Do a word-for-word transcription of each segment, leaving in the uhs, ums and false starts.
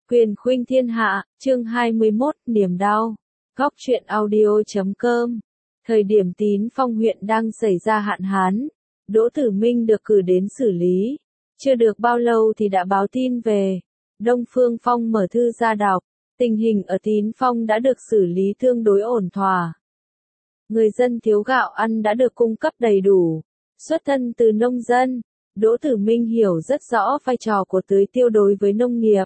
Quyền khuynh thiên hạ, chương hai mươi mốt, niềm đau. Góc truyện audio chấm com. Thời điểm Tín Phong huyện đang xảy ra hạn hán, Đỗ Tử Minh được cử đến xử lý. Chưa được bao lâu thì đã báo tin về. Đông Phương Phong mở thư ra đọc, tình hình ở Tín Phong đã được xử lý tương đối ổn thỏa. Người dân thiếu gạo ăn đã được cung cấp đầy đủ. Xuất thân từ nông dân, Đỗ Tử Minh hiểu rất rõ vai trò của tưới tiêu đối với nông nghiệp.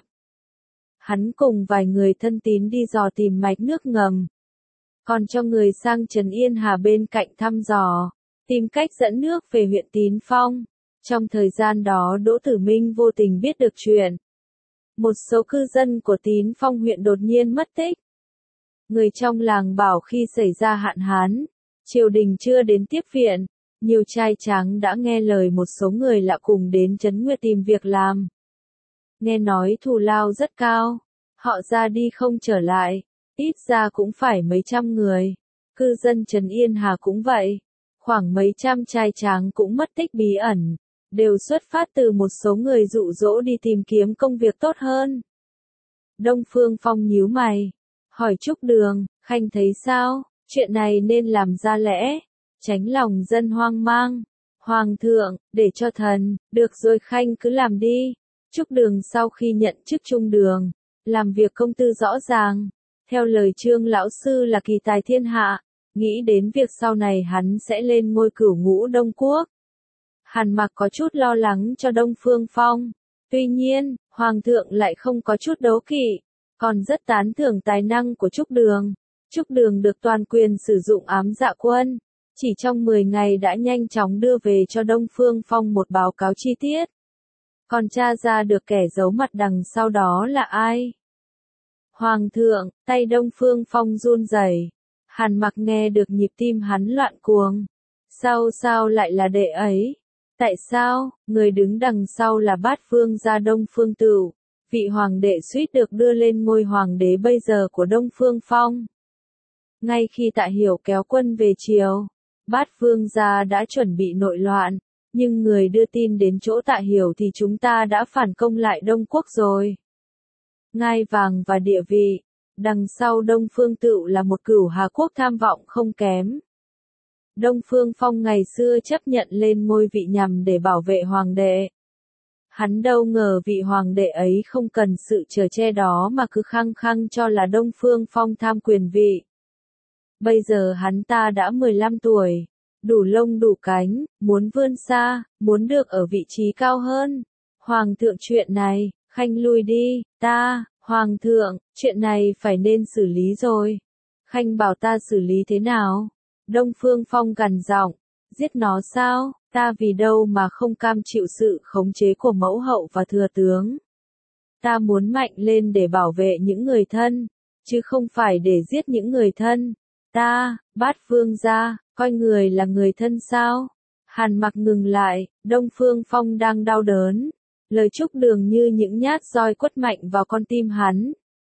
Hắn cùng vài người thân tín đi dò tìm mạch nước ngầm. Còn cho người sang Trấn Yên Hà bên cạnh thăm dò, tìm cách dẫn nước về huyện Tín Phong. Trong thời gian đó Đỗ Tử Minh vô tình biết được chuyện. Một số cư dân của Tín Phong huyện đột nhiên mất tích. Người trong làng bảo khi xảy ra hạn hán, triều đình chưa đến tiếp viện, nhiều trai tráng đã nghe lời một số người lạ cùng đến Trấn Nguyệt tìm việc làm. Nghe nói thù lao rất cao, họ ra đi không trở lại, ít ra cũng phải mấy trăm người. Cư dân Trấn Yên Hà cũng vậy, khoảng mấy trăm trai tráng cũng mất tích bí ẩn, đều xuất phát từ một số người dụ dỗ đi tìm kiếm công việc tốt hơn. Đông Phương Phong nhíu mày, hỏi Trúc Đường, Khanh thấy sao, chuyện này nên làm ra lẽ, tránh lòng dân hoang mang. Hoàng thượng, để cho thần, được rồi Khanh cứ làm đi. Trúc Đường sau khi nhận chức trung đường, làm việc công tư rõ ràng, theo lời Trương lão sư là kỳ tài thiên hạ, nghĩ đến việc sau này hắn sẽ lên ngôi cửu ngũ Đông Quốc. Hàn Mặc có chút lo lắng cho Đông Phương Phong, tuy nhiên, Hoàng thượng lại không có chút đấu kỵ, còn rất tán thưởng tài năng của Trúc Đường. Trúc Đường được toàn quyền sử dụng ám dạ quân, chỉ trong mười ngày đã nhanh chóng đưa về cho Đông Phương Phong một báo cáo chi tiết. Còn tra ra được kẻ giấu mặt đằng sau đó là ai? Hoàng thượng, tay Đông Phương Phong run rẩy. Hàn Mặc nghe được nhịp tim hắn loạn cuồng. Sao sao lại là đệ ấy? Tại sao, người đứng đằng sau là Bát Vương gia Đông Phương Tửu, vị hoàng đệ suýt được đưa lên ngôi hoàng đế bây giờ của Đông Phương Phong. Ngay khi Tạ Hiểu kéo quân về triều, Bát Vương gia đã chuẩn bị nội loạn. Nhưng người đưa tin đến chỗ Tạ Hiểu thì chúng ta đã phản công lại Đông Quốc rồi. Ngai vàng và địa vị, đằng sau Đông Phương Tửu là một cửu Hà Quốc tham vọng không kém. Đông Phương Phong ngày xưa chấp nhận lên ngôi vị nhằm để bảo vệ hoàng đệ. Hắn đâu ngờ vị hoàng đệ ấy không cần sự chở che đó mà cứ khăng khăng cho là Đông Phương Phong tham quyền vị. Bây giờ hắn ta đã mười lăm tuổi. Đủ lông đủ cánh, muốn vươn xa, muốn được ở vị trí cao hơn. Hoàng thượng chuyện này, Khanh lui đi, ta, Hoàng thượng, chuyện này phải nên xử lý rồi. Khanh bảo ta xử lý thế nào? Đông Phương Phong gằn giọng, giết nó sao, ta vì đâu mà không cam chịu sự khống chế của mẫu hậu và thừa tướng. Ta muốn mạnh lên để bảo vệ những người thân, chứ không phải để giết những người thân. Ta, Bát Vương gia, coi người là người thân sao? Hàn Mặc ngừng lại, Đông Phương Phong đang đau đớn. Lời Trúc Đường như những nhát roi quất mạnh vào con tim hắn.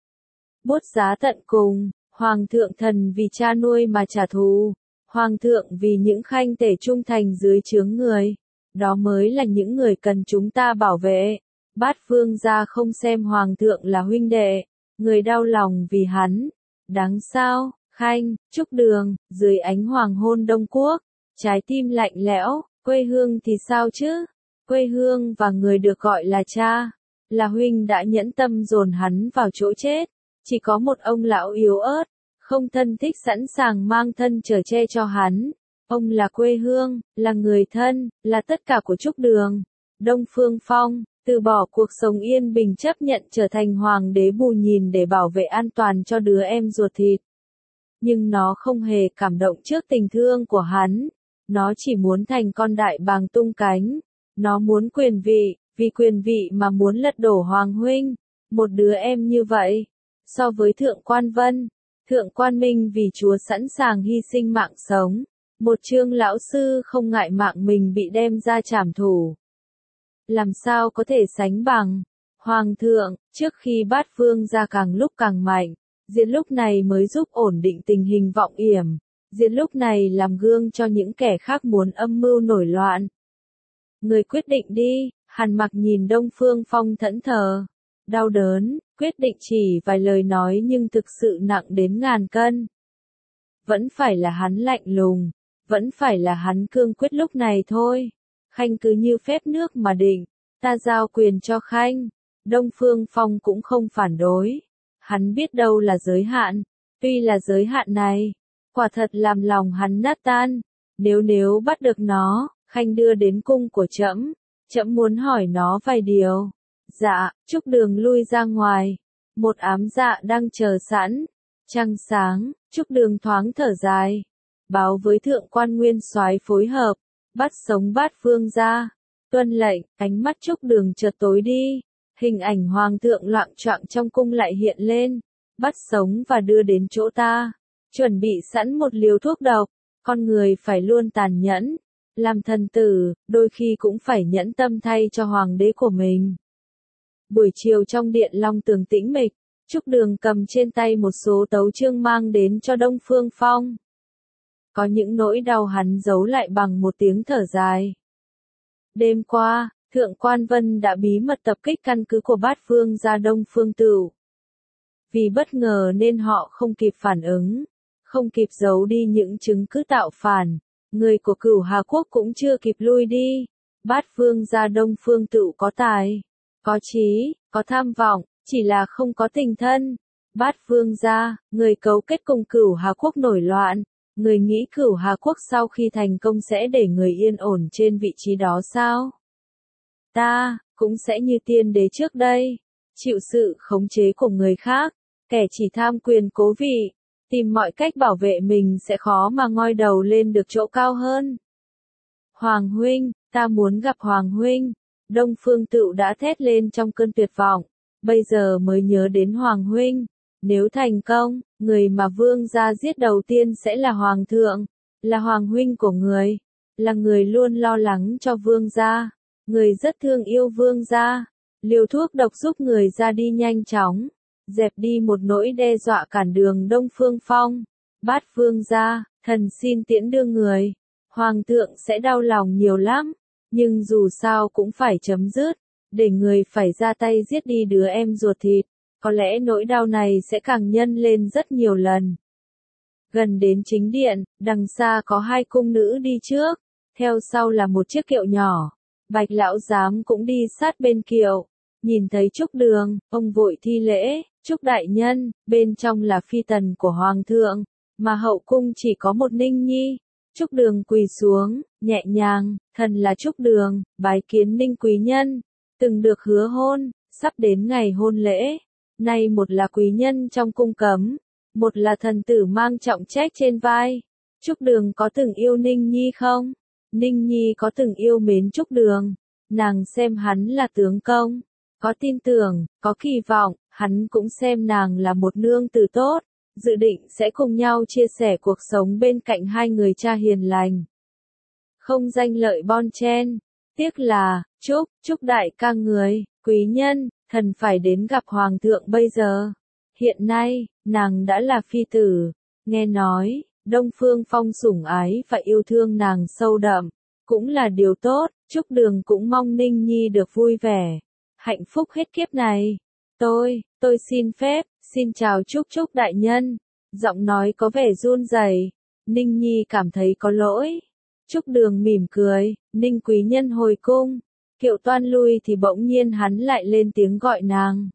Bốt giá tận cùng, Hoàng thượng thần vì cha nuôi mà trả thù. Hoàng thượng vì những khanh tể trung thành dưới trướng người. Đó mới là những người cần chúng ta bảo vệ. Bát Vương gia không xem Hoàng thượng là huynh đệ. Người đau lòng vì hắn. Đáng sao? Khanh, Trúc Đường, dưới ánh hoàng hôn Đông Quốc, trái tim lạnh lẽo, quê hương thì sao chứ? Quê hương và người được gọi là cha, là huynh đã nhẫn tâm dồn hắn vào chỗ chết, chỉ có một ông lão yếu ớt, không thân thích sẵn sàng mang thân chở che cho hắn. Ông là quê hương, là người thân, là tất cả của Trúc Đường. Đông Phương Phong, từ bỏ cuộc sống yên bình chấp nhận trở thành hoàng đế bù nhìn để bảo vệ an toàn cho đứa em ruột thịt. Nhưng nó không hề cảm động trước tình thương của hắn. Nó chỉ muốn thành con đại bàng tung cánh. Nó muốn quyền vị, vì quyền vị mà muốn lật đổ Hoàng huynh. Một đứa em như vậy. So với Thượng Quan Vân, Thượng Quan Minh vì Chúa sẵn sàng hy sinh mạng sống. Một Trương lão sư không ngại mạng mình bị đem ra trảm thủ. Làm sao có thể sánh bằng? Hoàng thượng, trước khi Bát Vương gia càng lúc càng mạnh. Diệt lúc này mới giúp ổn định tình hình vọng yểm. Diệt lúc này làm gương cho những kẻ khác muốn âm mưu nổi loạn. Người quyết định đi, Hàn Mặc nhìn Đông Phương Phong thẫn thờ. đau đớn, quyết định chỉ vài lời nói nhưng thực sự nặng đến ngàn cân. Vẫn phải là hắn lạnh lùng, vẫn phải là hắn cương quyết lúc này thôi. Khanh cứ như phép nước mà định, ta giao quyền cho Khanh. Đông Phương Phong cũng không phản đối. Hắn biết đâu là giới hạn, tuy là giới hạn này, quả thật làm lòng hắn nát tan. Nếu nếu bắt được nó, Khanh đưa đến cung của trẫm, trẫm muốn hỏi nó vài điều. Dạ, Trúc Đường lui ra ngoài. Một ám dạ đang chờ sẵn. Trăng sáng, Trúc Đường thoáng thở dài. Báo với thượng quan nguyên soái phối hợp, bắt sống Bát Vương ra. Tuân lệnh, ánh mắt Trúc Đường chợt tối đi. Hình ảnh hoàng thượng loạng choạng trong cung lại hiện lên. Bắt sống và đưa đến chỗ ta. Chuẩn bị sẵn một liều thuốc độc. Con người phải luôn tàn nhẫn. Làm thần tử, đôi khi cũng phải nhẫn tâm thay cho hoàng đế của mình. Buổi chiều trong điện Long Tường tĩnh mịch, Trúc Đường cầm trên tay một số tấu chương mang đến cho Đông Phương Phong. Có những nỗi đau hắn giấu lại bằng một tiếng thở dài. Đêm qua, Thượng quan Vân đã bí mật tập kích căn cứ của Bát Phương gia Đông Phương Tửu. Vì bất ngờ nên họ không kịp phản ứng, không kịp giấu đi những chứng cứ tạo phản. Người của Cửu Hà Quốc cũng chưa kịp lui đi. Bát Phương gia Đông Phương Tửu có tài, có trí, có tham vọng, chỉ là không có tình thân. Bát Phương gia, người cấu kết cùng Cửu Hà Quốc nổi loạn. Người nghĩ Cửu Hà Quốc sau khi thành công sẽ để người yên ổn trên vị trí đó sao? Ta, cũng sẽ như tiên đế trước đây, chịu sự khống chế của người khác, kẻ chỉ tham quyền cố vị, tìm mọi cách bảo vệ mình sẽ khó mà ngoi đầu lên được chỗ cao hơn. Hoàng huynh, ta muốn gặp Hoàng huynh. Đông Phương Tửu đã thét lên trong cơn tuyệt vọng, bây giờ mới nhớ đến Hoàng huynh. Nếu thành công, người mà vương gia giết đầu tiên sẽ là Hoàng thượng, là Hoàng huynh của người, là người luôn lo lắng cho vương gia, người rất thương yêu vương gia. Liều thuốc độc giúp người ra đi nhanh chóng, dẹp đi một nỗi đe dọa cản đường Đông Phương Phong. Bát Phương gia, thần xin tiễn đưa người. Hoàng thượng sẽ đau lòng nhiều lắm, nhưng dù sao cũng phải chấm dứt, để người phải ra tay giết đi đứa em ruột thịt. Có lẽ nỗi đau này sẽ càng nhân lên rất nhiều lần. Gần đến chính điện, đằng xa có hai cung nữ đi trước, theo sau là một chiếc kiệu nhỏ. Bạch lão giám cũng đi sát bên kiệu, nhìn thấy Trúc Đường, ông vội thi lễ, Trúc đại nhân, bên trong là phi tần của Hoàng thượng, mà hậu cung chỉ có một Ninh Nhi. Trúc Đường quỳ xuống, nhẹ nhàng, thần là Trúc Đường, bái kiến Ninh quý nhân, từng được hứa hôn, sắp đến ngày hôn lễ. Nay một là quý nhân trong cung cấm, một là thần tử mang trọng trách trên vai. Trúc Đường có từng yêu Ninh Nhi không? Ninh Nhi có từng yêu mến Trúc Đường. Nàng xem hắn là tướng công, có tin tưởng, có kỳ vọng, hắn cũng xem nàng là một nương tử tốt, dự định sẽ cùng nhau chia sẻ cuộc sống bên cạnh hai người cha hiền lành. Không danh lợi bon chen, tiếc là, Trúc, Trúc đại ca người, quý nhân, thần phải đến gặp Hoàng thượng bây giờ. Hiện nay, nàng đã là phi tử, nghe nói, Đông Phương Phong sủng ái và yêu thương nàng sâu đậm, cũng là điều tốt. Trúc Đường cũng mong Ninh Nhi được vui vẻ, hạnh phúc hết kiếp này. Tôi, tôi xin phép, xin chào Trúc Trúc đại nhân. Giọng nói có vẻ run rẩy. Ninh Nhi cảm thấy có lỗi. Trúc Đường mỉm cười, Ninh quý nhân hồi cung. Kiệu toan lui thì bỗng nhiên hắn lại lên tiếng gọi nàng.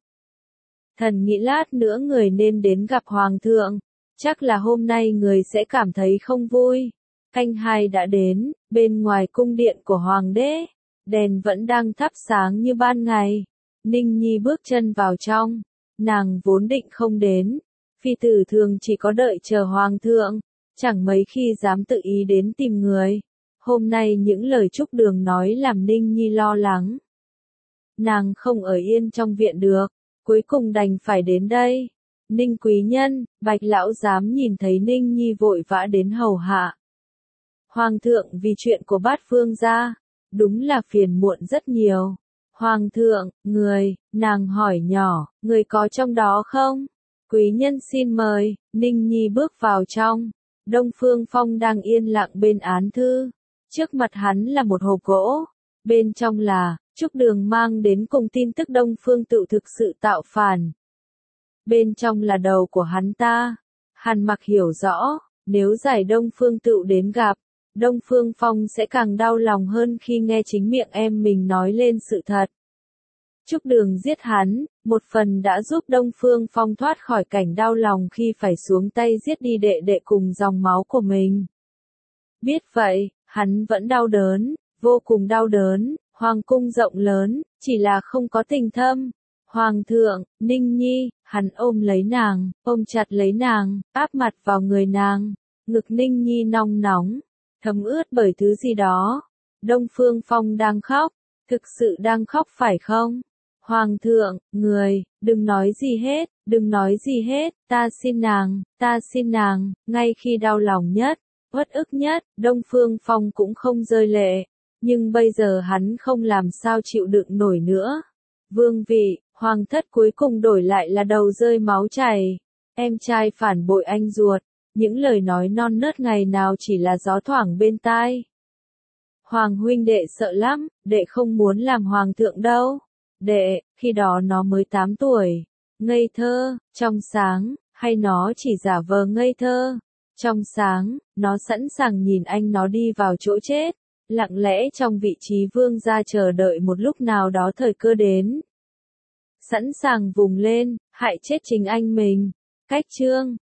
Thần nghĩ lát nữa người nên đến gặp Hoàng thượng, chắc là hôm nay người sẽ cảm thấy không vui. Canh hai đã đến, bên ngoài cung điện của Hoàng đế, đèn vẫn đang thắp sáng như ban ngày. Ninh Nhi bước chân vào trong, nàng vốn định không đến, phi tử thường chỉ có đợi chờ Hoàng thượng, chẳng mấy khi dám tự ý đến tìm người. Hôm nay những lời Trúc Đường nói làm Ninh Nhi lo lắng. Nàng không ở yên trong viện được, cuối cùng đành phải đến đây. Ninh quý nhân, Bạch lão giám nhìn thấy Ninh Nhi vội vã đến hầu hạ. Hoàng thượng vì chuyện của Bát Phương gia, đúng là phiền muộn rất nhiều. Hoàng thượng, người, nàng hỏi nhỏ, người có trong đó không? Quý nhân xin mời. Ninh Nhi bước vào trong. Đông Phương Phong đang yên lặng bên án thư. Trước mặt hắn là một hộp gỗ. Bên trong là Trúc Đường mang đến cùng tin tức Đông Phương Tựu thực sự tạo phản. Bên trong là đầu của hắn ta. Hàn Mặc hiểu rõ, nếu giải Đông Phương Tựu đến gặp, Đông Phương Phong sẽ càng đau lòng hơn khi nghe chính miệng em mình nói lên sự thật. Trúc Đường giết hắn, một phần đã giúp Đông Phương Phong thoát khỏi cảnh đau lòng khi phải xuống tay giết đi đệ đệ cùng dòng máu của mình. Biết vậy, hắn vẫn đau đớn, vô cùng đau đớn, hoàng cung rộng lớn, chỉ là không có tình thâm. Hoàng thượng, Ninh Nhi, hắn ôm lấy nàng, ôm chặt lấy nàng, áp mặt vào người nàng, ngực Ninh Nhi nong nóng, thấm ướt bởi thứ gì đó. Đông Phương Phong đang khóc, thực sự đang khóc phải không? Hoàng thượng, người, đừng nói gì hết, đừng nói gì hết, ta xin nàng, ta xin nàng, ngay khi đau lòng nhất, uất ức nhất, Đông Phương Phong cũng không rơi lệ, nhưng bây giờ hắn không làm sao chịu đựng nổi nữa. Vương vị, hoàng thất cuối cùng đổi lại là đầu rơi máu chảy, em trai phản bội anh ruột, những lời nói non nớt ngày nào chỉ là gió thoảng bên tai. Hoàng huynh đệ sợ lắm, đệ không muốn làm hoàng thượng đâu. Đệ, khi đó nó mới tám tuổi, ngây thơ, trong sáng, hay nó chỉ giả vờ ngây thơ. Trong sáng, nó sẵn sàng nhìn anh nó đi vào chỗ chết, lặng lẽ trong vị trí vương gia chờ đợi một lúc nào đó thời cơ đến. Sẵn sàng vùng lên, hại chết chính anh mình. Cách chương